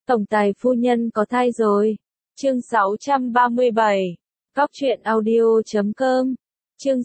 Tổng tài phu nhân có thai rồi. Chương 637. Góc truyện audio.com. Chương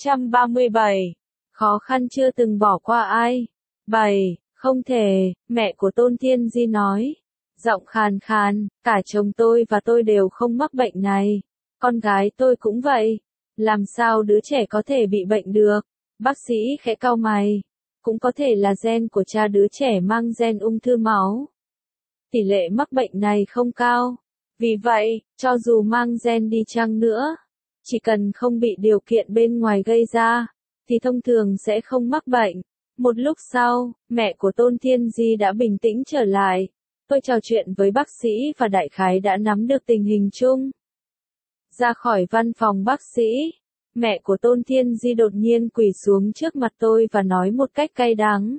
637. Khó khăn chưa từng bỏ qua ai. 7. Không thể, mẹ của Tôn Thiên Di nói. Giọng khàn khàn, cả chồng tôi và tôi đều không mắc bệnh này. Con gái tôi cũng vậy. Làm sao đứa trẻ có thể bị bệnh được? Bác sĩ khẽ cau mày. Cũng có thể là gen của cha đứa trẻ mang gen ung thư máu. Tỷ lệ mắc bệnh này không cao. Vì vậy, cho dù mang gen đi chăng nữa, chỉ cần không bị điều kiện bên ngoài gây ra, thì thông thường sẽ không mắc bệnh. Một lúc sau, mẹ của Tôn Thiên Di đã bình tĩnh trở lại. Tôi trò chuyện với bác sĩ và đại khái đã nắm được tình hình chung. Ra khỏi văn phòng bác sĩ, mẹ của Tôn Thiên Di đột nhiên quỳ xuống trước mặt tôi và nói một cách cay đắng.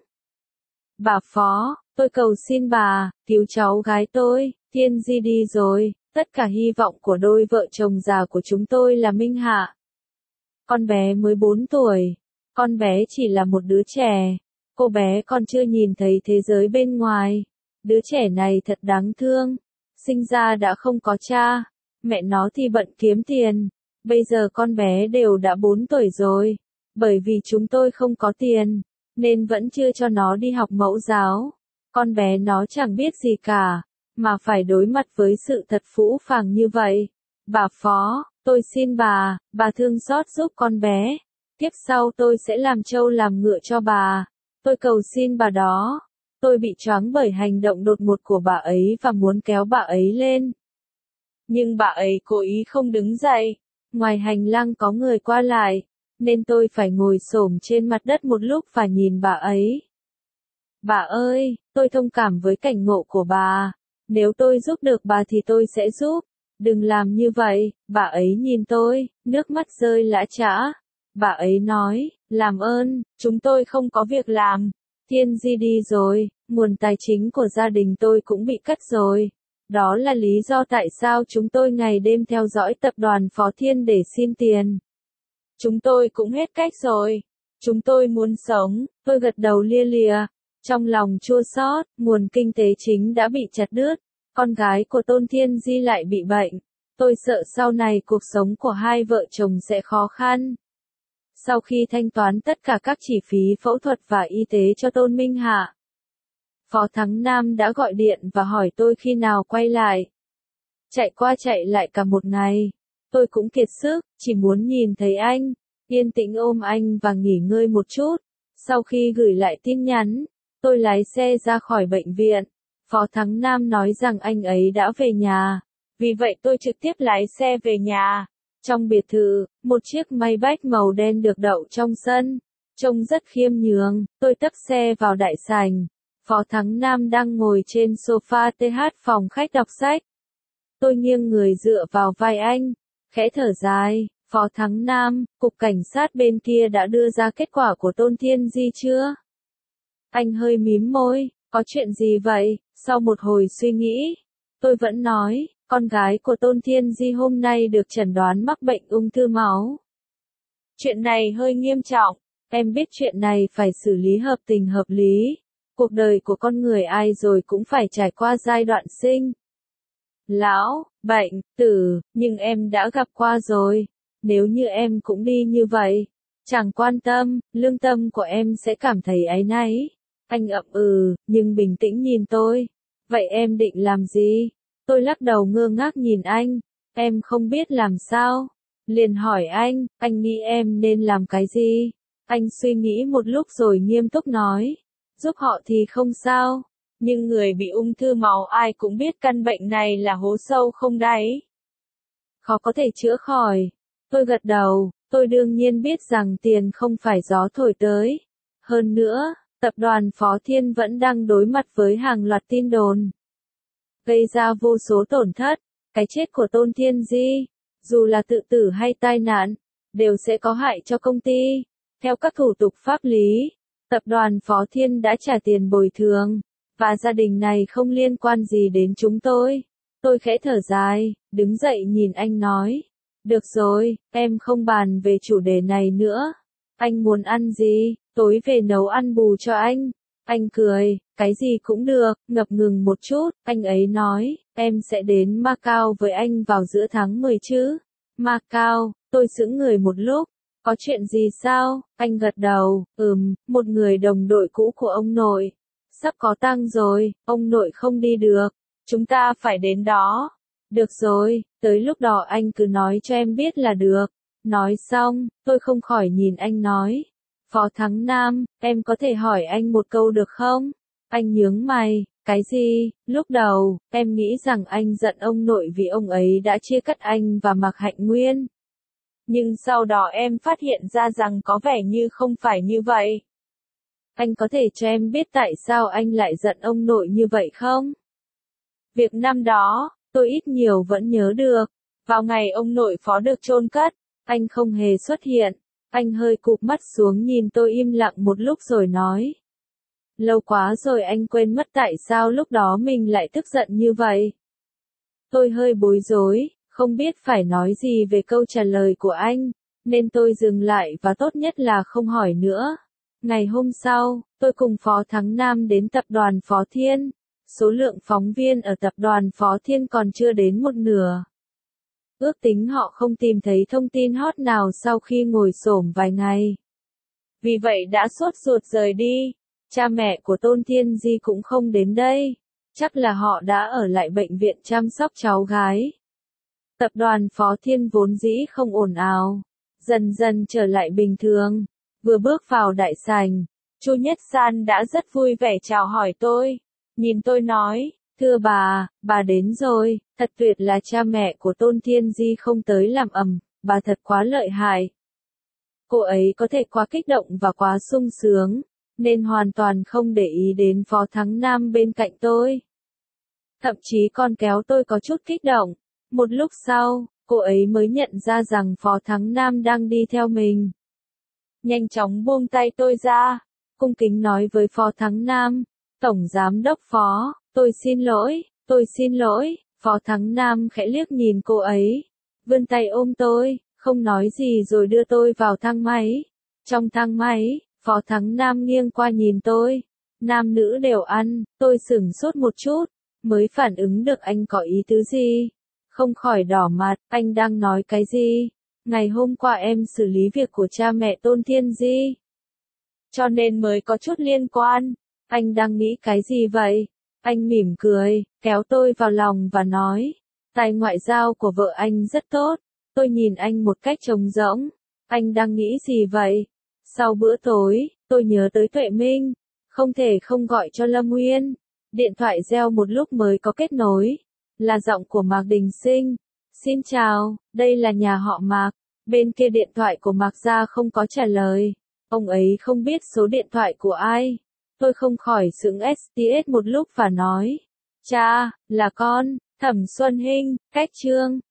Bà Phó, tôi cầu xin bà, cứu cháu gái tôi. Thiên Di đi rồi, tất cả hy vọng của đôi vợ chồng già của chúng tôi là Minh Hạ. Con bé mới 4 tuổi, con bé chỉ là một đứa trẻ, cô bé còn chưa nhìn thấy thế giới bên ngoài. Đứa trẻ này thật đáng thương, sinh ra đã không có cha, mẹ nó thì bận kiếm tiền, bây giờ con bé đều đã 4 tuổi rồi, bởi vì chúng tôi không có tiền, nên vẫn chưa cho nó đi học mẫu giáo. Con bé nó chẳng biết gì cả, mà phải đối mặt với sự thật phũ phàng như vậy. Bà Phó, tôi xin bà thương xót giúp con bé. Tiếp sau tôi sẽ làm trâu làm ngựa cho bà. Tôi cầu xin bà đó. Tôi bị choáng bởi hành động đột ngột của bà ấy và muốn kéo bà ấy lên. Nhưng bà ấy cố ý không đứng dậy. Ngoài hành lang có người qua lại, nên tôi phải ngồi xổm trên mặt đất một lúc và nhìn bà ấy. Bà ơi, tôi thông cảm với cảnh ngộ của bà. Nếu tôi giúp được bà thì tôi sẽ giúp. Đừng làm như vậy, bà ấy nhìn tôi, nước mắt rơi lã chã. Bà ấy nói, làm ơn, chúng tôi không có việc làm. Thiên Di đi rồi, nguồn tài chính của gia đình tôi cũng bị cắt rồi. Đó là lý do tại sao chúng tôi ngày đêm theo dõi tập đoàn Phó Thiên để xin tiền. Chúng tôi cũng hết cách rồi. Chúng tôi muốn sống, tôi gật đầu lia lịa. Trong lòng chua xót, nguồn kinh tế chính đã bị chặt đứt. Con gái của Tôn Thiên Di lại bị bệnh. Tôi sợ sau này cuộc sống của hai vợ chồng sẽ khó khăn. Sau khi thanh toán tất cả các chi phí phẫu thuật và y tế cho Tôn Minh Hạ, Phó Thắng Nam đã gọi điện và hỏi tôi khi nào quay lại. Chạy qua chạy lại cả một ngày. Tôi cũng kiệt sức, chỉ muốn nhìn thấy anh, yên tĩnh ôm anh và nghỉ ngơi một chút. Sau khi gửi lại tin nhắn, tôi lái xe ra khỏi bệnh viện. Phó Thắng Nam nói rằng anh ấy đã về nhà. Vì vậy tôi trực tiếp lái xe về nhà. Trong biệt thự, một chiếc Maybach màu đen được đậu trong sân. Trông rất khiêm nhường, tôi tấp xe vào đại sảnh. Phó Thắng Nam đang ngồi trên sofa TH phòng khách đọc sách. Tôi nghiêng người dựa vào vai anh, khẽ thở dài. Phó Thắng Nam, cục cảnh sát bên kia đã đưa ra kết quả của Tôn Thiên Di chưa? Anh hơi mím môi, có chuyện gì vậy? Sau một hồi suy nghĩ, tôi vẫn nói, con gái của Tôn Thiên Di hôm nay được chẩn đoán mắc bệnh ung thư máu. Chuyện này hơi nghiêm trọng, em biết chuyện này phải xử lý hợp tình hợp lý. Cuộc đời của con người ai rồi cũng phải trải qua giai đoạn sinh, lão, bệnh, tử, nhưng em đã gặp qua rồi. Nếu như em cũng đi như vậy, chẳng quan tâm, lương tâm của em sẽ cảm thấy áy náy. Anh ậm nhưng bình tĩnh nhìn tôi. Vậy em định làm gì? Tôi lắc đầu ngơ ngác nhìn anh. Em không biết làm sao. Liền hỏi anh nghĩ em nên làm cái gì? Anh suy nghĩ một lúc rồi nghiêm túc nói. Giúp họ thì không sao. Nhưng người bị ung thư máu ai cũng biết căn bệnh này là hố sâu không đáy. Khó có thể chữa khỏi. Tôi gật đầu, tôi đương nhiên biết rằng tiền không phải gió thổi tới. Hơn nữa, tập đoàn Phó Thiên vẫn đang đối mặt với hàng loạt tin đồn, gây ra vô số tổn thất. Cái chết của Tôn Thiên Di, dù là tự tử hay tai nạn, đều sẽ có hại cho công ty. Theo các thủ tục pháp lý, tập đoàn Phó Thiên đã trả tiền bồi thường, và gia đình này không liên quan gì đến chúng tôi. Tôi khẽ thở dài, đứng dậy nhìn anh nói. Được rồi, em không bàn về chủ đề này nữa. Anh muốn ăn gì, tối về nấu ăn bù cho anh. Anh cười, cái gì cũng được, ngập ngừng một chút, anh ấy nói, em sẽ đến Macau với anh vào giữa tháng 10 chứ. Macau, tôi sững người một lúc, có chuyện gì sao? Anh gật đầu, một người đồng đội cũ của ông nội. Sắp có tang rồi, ông nội không đi được, chúng ta phải đến đó. Được rồi, tới lúc đó anh cứ nói cho em biết là được. Nói xong, tôi không khỏi nhìn anh nói. Phó Thắng Nam, em có thể hỏi anh một câu được không? Anh nhướng mày, cái gì? Lúc đầu, em nghĩ rằng anh giận ông nội vì ông ấy đã chia cắt anh và Mạc Hạnh Nguyên. Nhưng sau đó em phát hiện ra rằng có vẻ như không phải như vậy. Anh có thể cho em biết tại sao anh lại giận ông nội như vậy không? Việc năm đó, tôi ít nhiều vẫn nhớ được. Vào ngày ông nội Phó được chôn cất, anh không hề xuất hiện. Anh hơi cụp mắt xuống nhìn tôi im lặng một lúc rồi nói. Lâu quá rồi anh quên mất tại sao lúc đó mình lại tức giận như vậy. Tôi hơi bối rối, không biết phải nói gì về câu trả lời của anh, nên tôi dừng lại và tốt nhất là không hỏi nữa. Ngày hôm sau, tôi cùng Phó Thắng Nam đến tập đoàn Phó Thiên. Số lượng phóng viên ở tập đoàn Phó Thiên còn chưa đến một nửa. Ước tính họ không tìm thấy thông tin hot nào sau khi ngồi xổm vài ngày. Vì vậy đã sốt ruột rời đi. Cha mẹ của Tôn Thiên Di cũng không đến đây. Chắc là họ đã ở lại bệnh viện chăm sóc cháu gái. Tập đoàn Phó Thiên vốn dĩ không ồn ào, dần dần trở lại bình thường. Vừa bước vào đại sảnh, Chu Nhất San đã rất vui vẻ chào hỏi tôi. Nhìn tôi nói, thưa bà đến rồi, thật tuyệt là cha mẹ của Tôn Thiên Di không tới làm ầm, bà thật quá lợi hại. Cô ấy có thể quá kích động và quá sung sướng, nên hoàn toàn không để ý đến Phó Thắng Nam bên cạnh tôi. Thậm chí còn kéo tôi có chút kích động. Một lúc sau, cô ấy mới nhận ra rằng Phó Thắng Nam đang đi theo mình. Nhanh chóng buông tay tôi ra, cung kính nói với Phó Thắng Nam, Tổng Giám đốc Phó, tôi xin lỗi, Phó Thắng Nam khẽ liếc nhìn cô ấy, vươn tay ôm tôi, không nói gì rồi đưa tôi vào thang máy. Trong thang máy, Phó Thắng Nam nghiêng qua nhìn tôi, nam nữ đều ăn, tôi sửng sốt một chút, mới phản ứng được anh có ý tứ gì. Không khỏi đỏ mặt, anh đang nói cái gì? Ngày hôm qua em xử lý việc của cha mẹ Tôn Thiên Di, cho nên mới có chút liên quan. Anh đang nghĩ cái gì vậy? Anh mỉm cười, kéo tôi vào lòng và nói, tài ngoại giao của vợ anh rất tốt. Tôi nhìn anh một cách trống rỗng. Anh đang nghĩ gì vậy? Sau bữa tối, tôi nhớ tới Tuệ Minh, không thể không gọi cho Lâm Nguyên. Điện thoại reo một lúc mới có kết nối. Là giọng của Mạc Đình Sinh. Xin chào, đây là nhà họ Mạc. Bên kia điện thoại của Mạc Gia không có trả lời. Ông ấy không biết số điện thoại của ai. Tôi không khỏi sững STS một lúc và nói. Cha, là con, Thẩm Xuân Hinh, cách Trương.